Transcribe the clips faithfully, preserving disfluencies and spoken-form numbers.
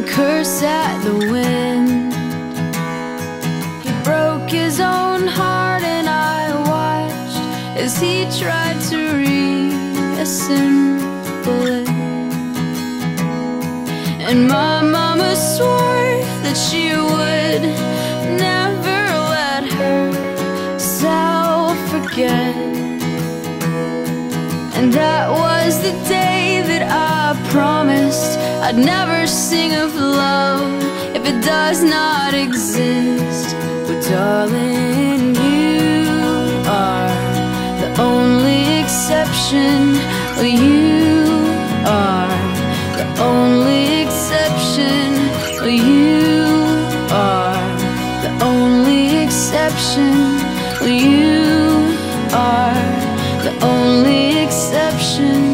curse at the wind. He broke his own heart and I watched as he tried to reassemble it. And my mama swore that she would never let herself forget. And that was the day that I promised I'd never sing of love if it does not exist. But darling, you are the only exception. Well, you are the only exception. Well, you are the only exception. Well, you are the only exception.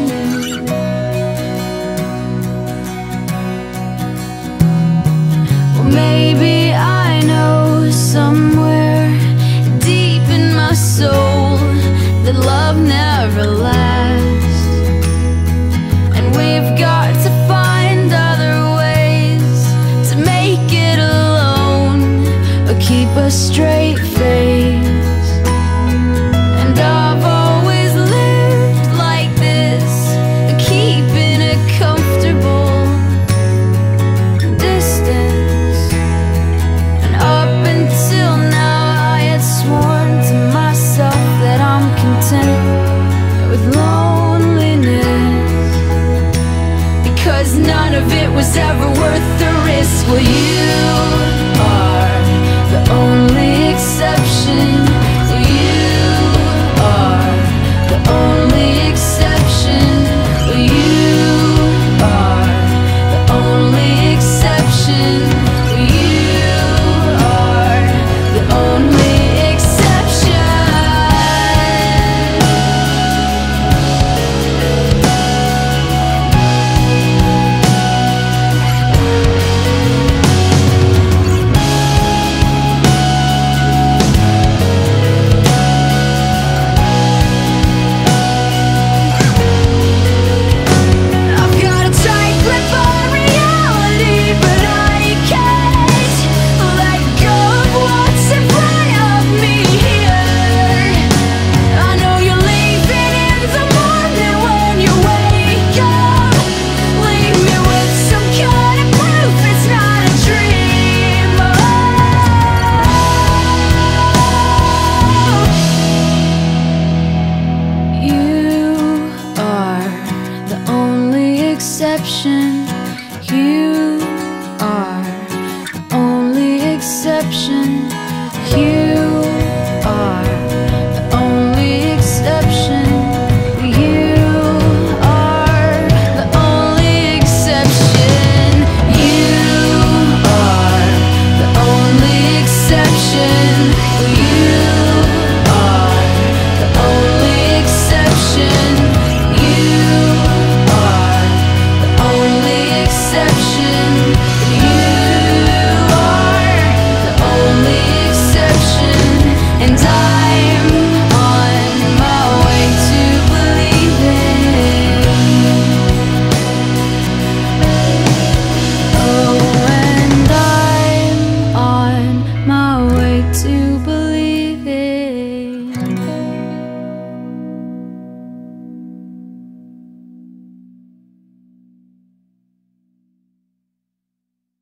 Well, maybe I know somewhere deep in my soul that love never lasts, and we've got to find other ways to make it alone or keep a straight face. And I've always lived like this, keeping a comfortable distance. And up until now I had sworn to myself that I'm content with loneliness, because none of it was ever worth the risk. Well, you are the only exception. You are the only exception. You are the only exception. You are the only exception. I've got a tight grip on reality, but I can't let go of what's in front of me here. I know you're leaving in the morning when you wake up. Leave me with some kind of proof it's not a dream. Oh, you are the only exception. You are the only exception. You